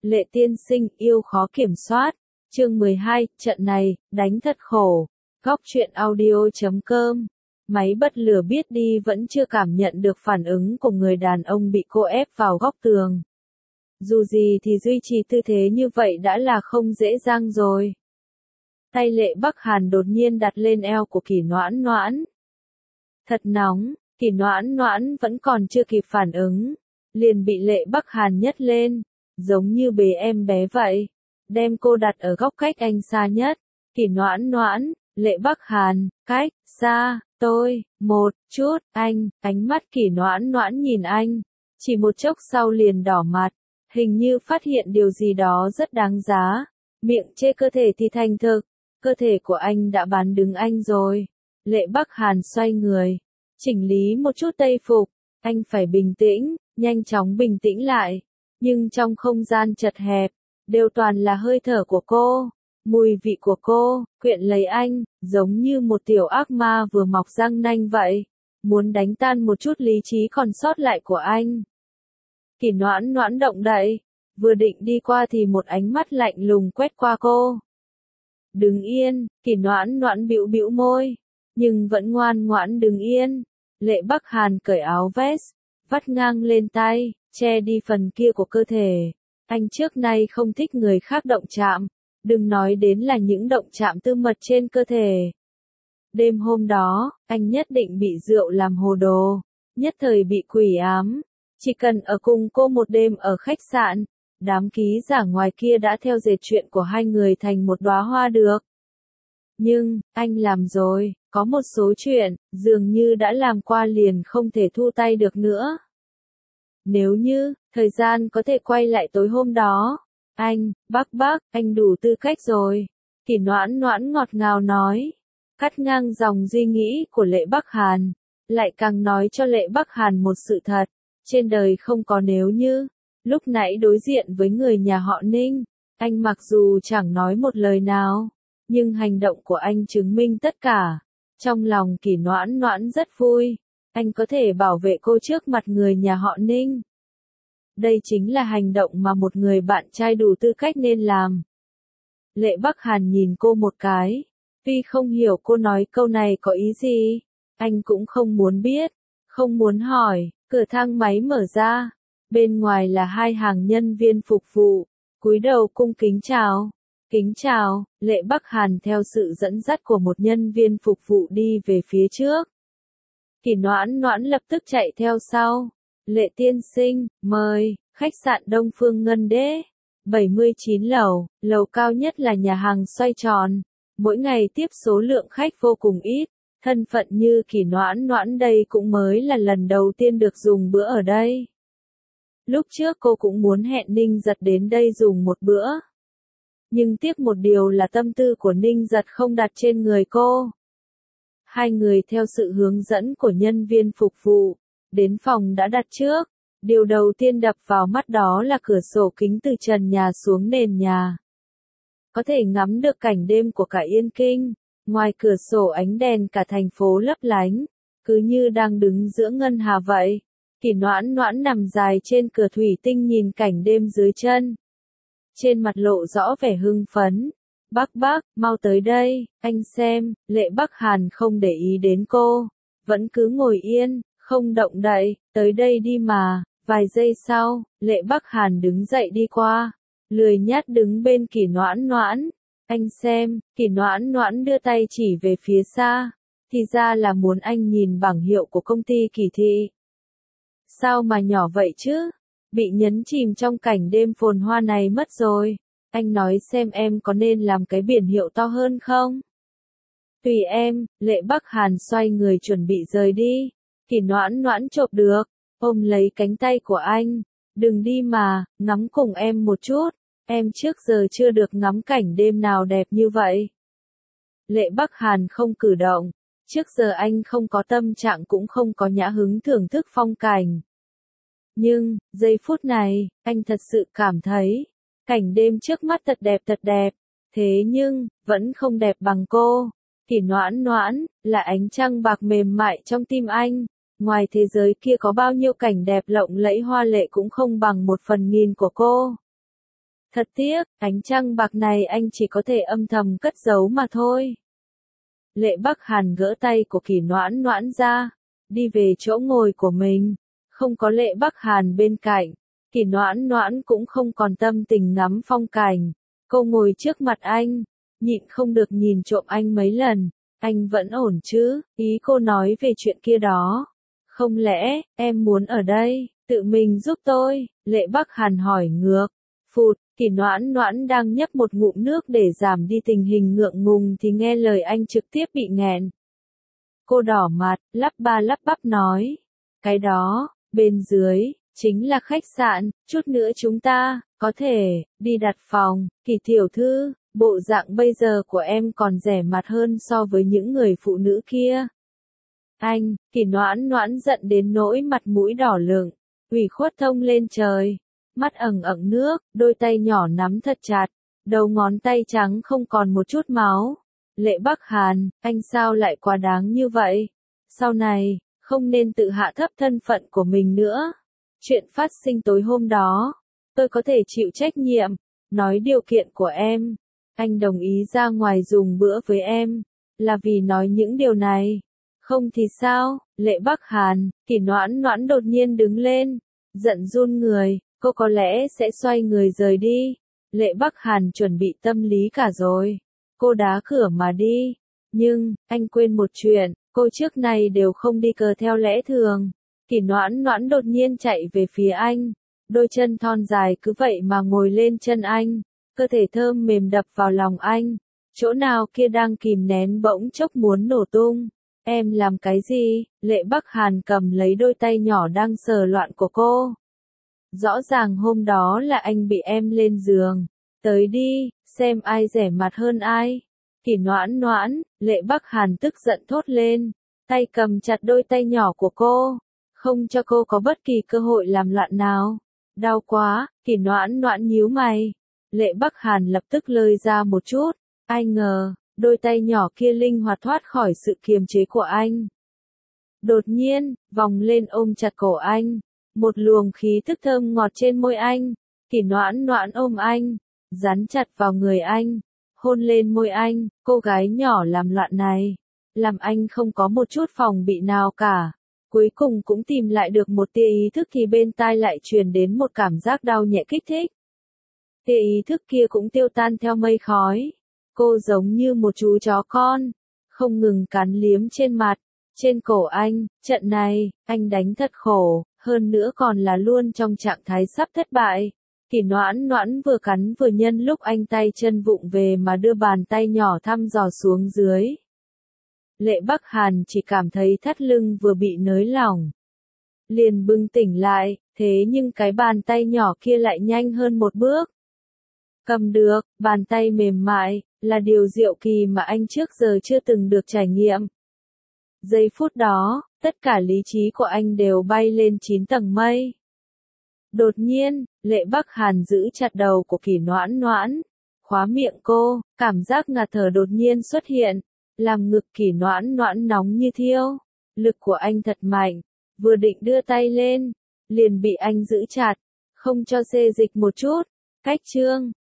Lệ tiên sinh yêu khó kiểm soát. Chương 12, trận này, đánh thật khổ. Góc truyện audio.com. Máy bật lửa biết đi vẫn chưa cảm nhận được phản ứng của người đàn ông bị cô ép vào góc tường. Dù gì thì duy trì tư thế như vậy đã là không dễ dàng rồi. Tay Lệ Bắc Hàn đột nhiên đặt lên eo của Kỷ Noãn Noãn. Thật nóng, Kỷ Noãn Noãn vẫn còn chưa kịp phản ứng. Liền bị Lệ Bắc Hàn nhấc lên, giống như bế em bé vậy. Đem cô đặt ở góc cách anh xa nhất. Kỷ Noãn Noãn, Lệ Bắc Hàn, cách, xa, tôi, một chút, anh, ánh mắt Kỷ Noãn Noãn nhìn anh. Chỉ một chốc sau liền đỏ mặt, hình như phát hiện điều gì đó rất đáng giá. Miệng chê cơ thể thì thành thực, cơ thể của anh đã bán đứng anh rồi. Lệ Bắc Hàn xoay người, chỉnh lý một chút tây phục, anh phải bình tĩnh, nhanh chóng bình tĩnh lại. Nhưng trong không gian chật hẹp, đều toàn là hơi thở của cô, mùi vị của cô, quyện lấy anh, giống như một tiểu ác ma vừa mọc răng nanh vậy, muốn đánh tan một chút lý trí còn sót lại của anh. Kỷ Noãn Noãn động đậy, vừa định đi qua thì một ánh mắt lạnh lùng quét qua cô. Đứng yên, Kỷ Noãn Noãn bĩu bĩu môi, nhưng vẫn ngoan ngoãn đứng yên. Lệ Bắc Hàn cởi áo vest, vắt ngang lên tay, che đi phần kia của cơ thể. Anh trước nay không thích người khác động chạm, đừng nói đến là những động chạm tư mật trên cơ thể. Đêm hôm đó, anh nhất định bị rượu làm hồ đồ, nhất thời bị quỷ ám. Chỉ cần ở cùng cô một đêm ở khách sạn, đám ký giả ngoài kia đã theo dệt chuyện của hai người thành một đóa hoa được. Nhưng, anh làm rồi, có một số chuyện, dường như đã làm qua liền không thể thu tay được nữa. Nếu như, thời gian có thể quay lại tối hôm đó, bác, anh đủ tư cách rồi. Kỷ Noãn Noãn ngọt ngào nói, cắt ngang dòng suy nghĩ của Lệ Bắc Hàn, lại càng nói cho Lệ Bắc Hàn một sự thật, trên đời không có nếu như. Lúc nãy đối diện với người nhà họ Ninh, anh mặc dù chẳng nói một lời nào, nhưng hành động của anh chứng minh tất cả. Trong lòng Kỷ Noãn Noãn rất vui, anh có thể bảo vệ cô trước mặt người nhà họ Ninh. Đây chính là hành động mà một người bạn trai đủ tư cách nên làm. Lệ Bắc Hàn nhìn cô một cái, tuy không hiểu cô nói câu này có ý gì, anh cũng không muốn biết, không muốn hỏi. Cửa thang máy mở ra, bên ngoài là hai hàng nhân viên phục vụ, cúi đầu cung kính chào. Kính chào, Lệ Bắc Hàn theo sự dẫn dắt của một nhân viên phục vụ đi về phía trước. Kỷ Noãn Noãn lập tức chạy theo sau. Lệ tiên sinh, mời, khách sạn Đông Phương Ngân Đế, 79 lầu, lầu cao nhất là nhà hàng xoay tròn. Mỗi ngày tiếp số lượng khách vô cùng ít, thân phận như Kỷ Noãn Noãn đây cũng mới là lần đầu tiên được dùng bữa ở đây. Lúc trước cô cũng muốn hẹn Ninh Giật đến đây dùng một bữa. Nhưng tiếc một điều là tâm tư của Ninh Giật không đặt trên người cô. Hai người theo sự hướng dẫn của nhân viên phục vụ, đến phòng đã đặt trước. Điều đầu tiên đập vào mắt đó là cửa sổ kính từ trần nhà xuống nền nhà. Có thể ngắm được cảnh đêm của cả Yên Kinh. Ngoài cửa sổ ánh đèn cả thành phố lấp lánh, cứ như đang đứng giữa ngân hà vậy. Kỷ Noãn Noãn nằm dài trên cửa thủy tinh nhìn cảnh đêm dưới chân. Trên mặt lộ rõ vẻ hưng phấn. Bác, mau tới đây, anh xem. Lệ Bắc Hàn không để ý đến cô, vẫn cứ ngồi yên, không động đậy. Tới đây đi mà. Vài giây sau, Lệ Bắc Hàn đứng dậy đi qua, lười nhác đứng bên Kỷ Noãn Noãn. Anh xem, Kỷ Noãn Noãn đưa tay chỉ về phía xa, thì ra là muốn anh nhìn bảng hiệu của công ty Kỷ Thị. Sao mà nhỏ vậy chứ? Bị nhấn chìm trong cảnh đêm phồn hoa này mất rồi. Anh nói xem em có nên làm cái biển hiệu to hơn không? Tùy em. Lệ Bắc Hàn xoay người chuẩn bị rời đi. Kỷ Noãn Noãn chộp được, ôm lấy cánh tay của anh. Đừng đi mà, ngắm cùng em một chút. Em trước giờ chưa được ngắm cảnh đêm nào đẹp như vậy. Lệ Bắc Hàn không cử động. Trước giờ anh không có tâm trạng cũng không có nhã hứng thưởng thức phong cảnh. Nhưng, giây phút này, anh thật sự cảm thấy, cảnh đêm trước mắt thật đẹp. Thế nhưng, vẫn không đẹp bằng cô. Kỷ Noãn Noãn, là ánh trăng bạc mềm mại trong tim anh. Ngoài thế giới kia có bao nhiêu cảnh đẹp lộng lẫy hoa lệ cũng không bằng 1/1000 của cô. Thật tiếc, ánh trăng bạc này anh chỉ có thể âm thầm cất giấu mà thôi. Lệ Bắc Hàn gỡ tay của Kỷ Noãn Noãn ra, đi về chỗ ngồi của mình. Không có Lệ Bắc Hàn bên cạnh, Kỷ Noãn Noãn cũng không còn tâm tình ngắm phong cảnh. Cô ngồi trước mặt anh, nhịn không được nhìn trộm anh mấy lần. Anh vẫn ổn chứ? Ý cô nói về chuyện kia đó. Không lẽ, em muốn ở đây, tự mình giúp tôi? Lệ Bắc Hàn hỏi ngược. Phụt, Kỷ Noãn Noãn đang nhấp một ngụm nước để giảm đi tình hình ngượng ngùng thì nghe lời anh trực tiếp bị nghẹn. Cô đỏ mặt, lắp ba lắp bắp nói. Cái đó, bên dưới, chính là khách sạn, chút nữa chúng ta, có thể, đi đặt phòng. Kỷ tiểu thư, bộ dạng bây giờ của em còn rẻ mặt hơn so với những người phụ nữ kia. Anh, Kỷ Noãn Noãn giận đến nỗi mặt mũi đỏ lửng, ủy khuất thông lên trời. Mắt ẩn ẩn nước, đôi tay nhỏ nắm thật chặt, đầu ngón tay trắng không còn một chút máu. Lệ Bắc Hàn, anh sao lại quá đáng như vậy? Sau này, không nên tự hạ thấp thân phận của mình nữa. Chuyện phát sinh tối hôm đó, tôi có thể chịu trách nhiệm, nói điều kiện của em. Anh đồng ý ra ngoài dùng bữa với em, là vì nói những điều này. Không thì sao? Lệ Bắc Hàn, Kỷ Noãn Noãn đột nhiên đứng lên, giận run người. Cô có lẽ sẽ xoay người rời đi. Lệ Bắc Hàn chuẩn bị tâm lý cả rồi. Cô đá cửa mà đi. Nhưng, anh quên một chuyện, cô trước này đều không đi cờ theo lẽ thường. Kỷ Noãn Noãn đột nhiên chạy về phía anh. Đôi chân thon dài cứ vậy mà ngồi lên chân anh. Cơ thể thơm mềm đập vào lòng anh. Chỗ nào kia đang kìm nén bỗng chốc muốn nổ tung. Em làm cái gì? Lệ Bắc Hàn cầm lấy đôi tay nhỏ đang sờ loạn của cô. Rõ ràng hôm đó là anh bị em lên giường. Tới đi, xem ai rẻ mặt hơn ai. Kỷ Noãn Noãn, Lệ Bắc Hàn tức giận thốt lên. Tay cầm chặt đôi tay nhỏ của cô. Không cho cô có bất kỳ cơ hội làm loạn nào. Đau quá, Kỷ Noãn Noãn nhíu mày. Lệ Bắc Hàn lập tức lơi ra một chút. Ai ngờ, đôi tay nhỏ kia linh hoạt thoát khỏi sự kiềm chế của anh. Đột nhiên, vòng lên ôm chặt cổ anh. Một luồng khí tức thơm ngọt trên môi anh. Kỷ Noãn Noãn ôm anh, dán chặt vào người anh, hôn lên môi anh. Cô gái nhỏ làm loạn này, làm anh không có một chút phòng bị nào cả. Cuối cùng cũng tìm lại được một tia ý thức thì bên tai lại truyền đến một cảm giác đau nhẹ kích thích. Tia ý thức kia cũng tiêu tan theo mây khói. Cô giống như một chú chó con, không ngừng cắn liếm trên mặt, trên cổ anh. Trận này, anh đánh thật khổ. Hơn nữa còn là luôn trong trạng thái sắp thất bại. Kỷ Noãn Noãn vừa cắn vừa nhân lúc anh tay chân vụng về mà đưa bàn tay nhỏ thăm dò xuống dưới. Lệ Bắc Hàn chỉ cảm thấy thắt lưng vừa bị nới lỏng. Liền bừng tỉnh lại, thế nhưng cái bàn tay nhỏ kia lại nhanh hơn một bước. Cầm được, bàn tay mềm mại, là điều diệu kỳ mà anh trước giờ chưa từng được trải nghiệm. Giây phút đó, tất cả lý trí của anh đều bay lên 9 tầng mây. Đột nhiên, Lệ Bắc Hàn giữ chặt đầu của Kỷ Noãn Noãn, khóa miệng cô, cảm giác ngạt thở đột nhiên xuất hiện, làm ngực Kỷ Noãn Noãn nóng như thiêu. Lực của anh thật mạnh, vừa định đưa tay lên, liền bị anh giữ chặt, không cho xê dịch một chút. Cách chương